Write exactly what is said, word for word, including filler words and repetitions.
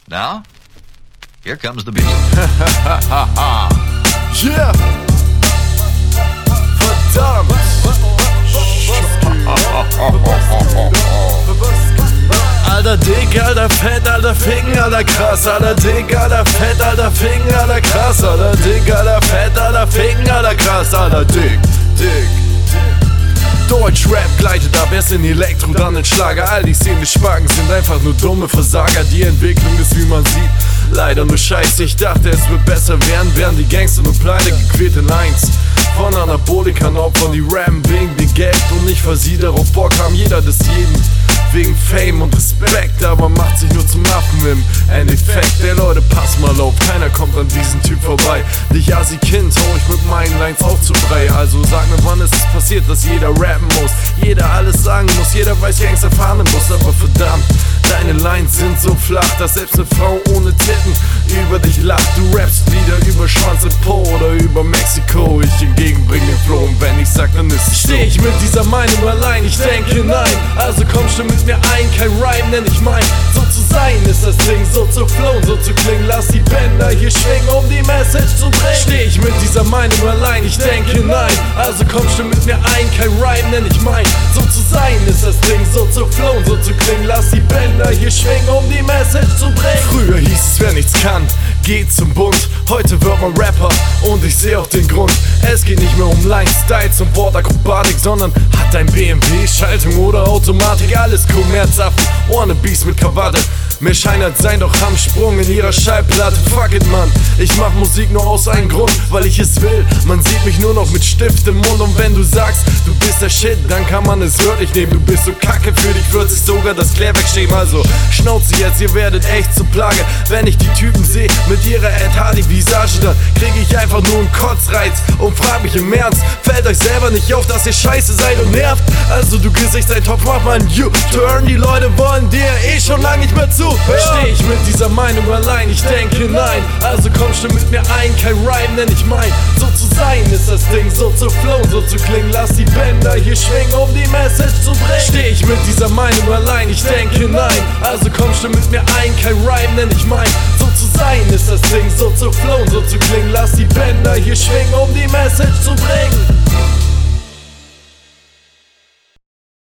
Now, here comes the music. Yeah! Verdammt! Alter dick, alter fett, alter ficken, alter krass. Alter dick, alter fett, alter ficken, alter krass. Alter dick, alter fett, alter ficken, alter krass. Alter dick, dick. Deutschrap gleitet ab, erst in Elektro, dann in Schlager. All die Szene-Spacken sind einfach nur dumme Versager. Die Entwicklung ist, wie man sieht, leider nur Scheiße. Ich dachte, es wird besser werden, wären die Gangster nur pleite, gequälte Lines von Anabolikern Opfern, die rappen wegen dem Geld und nicht, weil sie darauf Bock haben. Jeder des jeden wegen Fame und Respekt, aber macht sich nur zum Affen im Endeffekt. Der Leute, pass mal auf, keiner kommt an diesen Typ vorbei. Dich Assi-Kind hau ich mit meinen Lines auch zu Brei. Also sag mir, wann ist es passiert, dass jeder rappen muss, jeder alles sagen muss, jeder weiß, Gangster fahren muss. Aber verdammt, deine Lines sind so flach, dass selbst eine Frau ohne Titten über dich lacht. Du rappst Lieder über Schwanz und Po oder über Mexiko. Ich hingegen bring den Flow und wenn ich sag, dann ist es so. Steh ich mit dieser Meinung allein, ich denke nein, also komm schon mit mir ein, kein Rhyme nenn ich mein. So zu sein ist das Ding, so zu flowen, so zu klingen. Lass die Bänder hier schwingen, um die Message zu bringen. Steh ich mit dieser Meinung allein, ich denke nein, also komm schon mit mir ein, kein Rhyme nenn ich mein. So zu sein ist das Ding, so zu flowen, so zu klingen. Lass die Bänder hier schwingen, um die Message zu bringen. Früher hieß es, wer nichts kann, geht zum Bund. Heute wird man Rapper und ich seh auch den Grund. Es geht nicht mehr um Lines, Styles und Wortakrobatik, sondern hat dein B M W Schaltung oder Automatik. Alles Kommerzaffen, Wannabes mit Krawatte. Mir scheint, als seien doch am Sprung in ihrer Schallplatte. Fuck it, Mann, ich mach Musik nur aus einem Grund, weil ich es will. Man sieht mich nur noch mit Stift im Mund. Und wenn du sagst, du bist der Shit, dann kann man es wörtlich nehmen. Du bist so kacke, für dich wird sich sogar das Clair wegschieben. Also Schnauze jetzt, ihr werdet echt zur Plage. Wenn ich die Typen sehe mit ihrer Ed Hardy Visage, dann krieg ich einfach nur einen Kotzreiz und frag mich im Ernst, fällt euch selber nicht auf, dass ihr scheiße seid und nervt? Also du Gesicht, ein Topf, mach mal ein U-Turn. Die Leute wollen dir eh schon lange nicht mehr zu. Steh ich mit dieser Meinung allein, ich denke nein, also komm schon mit mir ein, kein Rhyme nenn ich mein. So zu sein ist das Ding, so zu flowen, so zu klingen. Lass die Bänder hier schwingen, um die Message zu bringen. Steh ich mit dieser Meinung allein, ich denke nein, also komm schon mit mir ein, kein Rhyme nenn ich mein. So zu sein ist das Ding, so zu flowen, so zu klingen. Lass die Bänder hier schwingen, um die Message zu bringen.